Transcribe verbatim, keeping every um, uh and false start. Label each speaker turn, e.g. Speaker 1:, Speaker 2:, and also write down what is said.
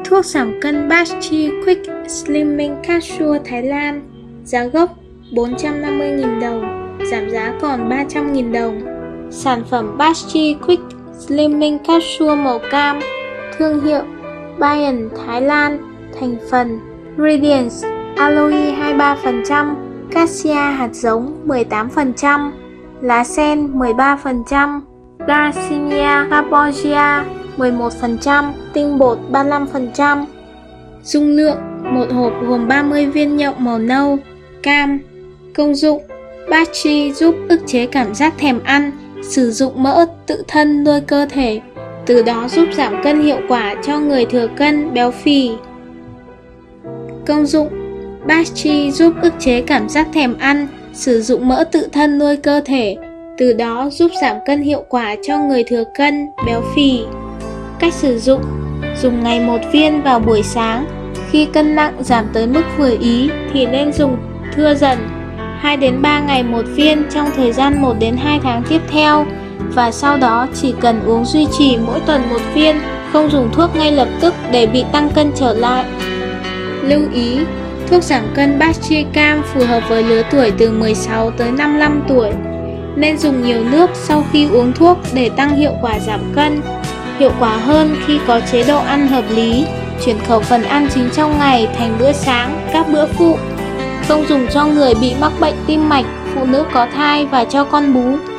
Speaker 1: Thuốc giảm cân Bastille Quick Slimming Capsule Thái Lan. Giá gốc bốn trăm năm mươi nghìn đồng, giảm giá còn ba trăm nghìn đồng. Sản phẩm Bastille Quick Slimming Capsule màu cam, thương hiệu Bion Thái Lan. Thành phần: Ingredients: aloe hai mươi ba phần trăm, cassia hạt giống mười tám phần trăm, lá sen mười ba phần trăm, Garcinia cambogia mười một phần trăm, tinh bột ba mươi lăm phần trăm. Dung lượng: một hộp gồm ba mươi viên nhộng màu nâu, cam. Công dụng: Bastille giúp ức chế cảm giác thèm ăn, sử dụng mỡ tự thân nuôi cơ thể, từ đó giúp giảm cân hiệu quả cho người thừa cân, béo phì. Công dụng: Bastille giúp ức chế cảm giác thèm ăn, sử dụng mỡ tự thân nuôi cơ thể, từ đó giúp giảm cân hiệu quả cho người thừa cân, béo phì. Cách sử dụng: dùng ngày một viên vào buổi sáng. Khi cân nặng giảm tới mức vừa ý thì nên dùng thưa dần, hai đến ba ngày một viên trong thời gian một đến hai tháng tiếp theo, và sau đó chỉ cần uống duy trì mỗi tuần một viên, không dùng thuốc ngay lập tức để bị tăng cân trở lại. Lưu ý: thuốc giảm cân Bastille Cam phù hợp với lứa tuổi từ mười sáu tới năm mươi lăm tuổi. Nên dùng nhiều nước sau khi uống thuốc để tăng hiệu quả giảm cân. Hiệu quả hơn khi có chế độ ăn hợp lý, chuyển khẩu phần ăn chính trong ngày thành bữa sáng, các bữa phụ. Không dùng cho người bị mắc bệnh tim mạch, phụ nữ có thai và cho con bú.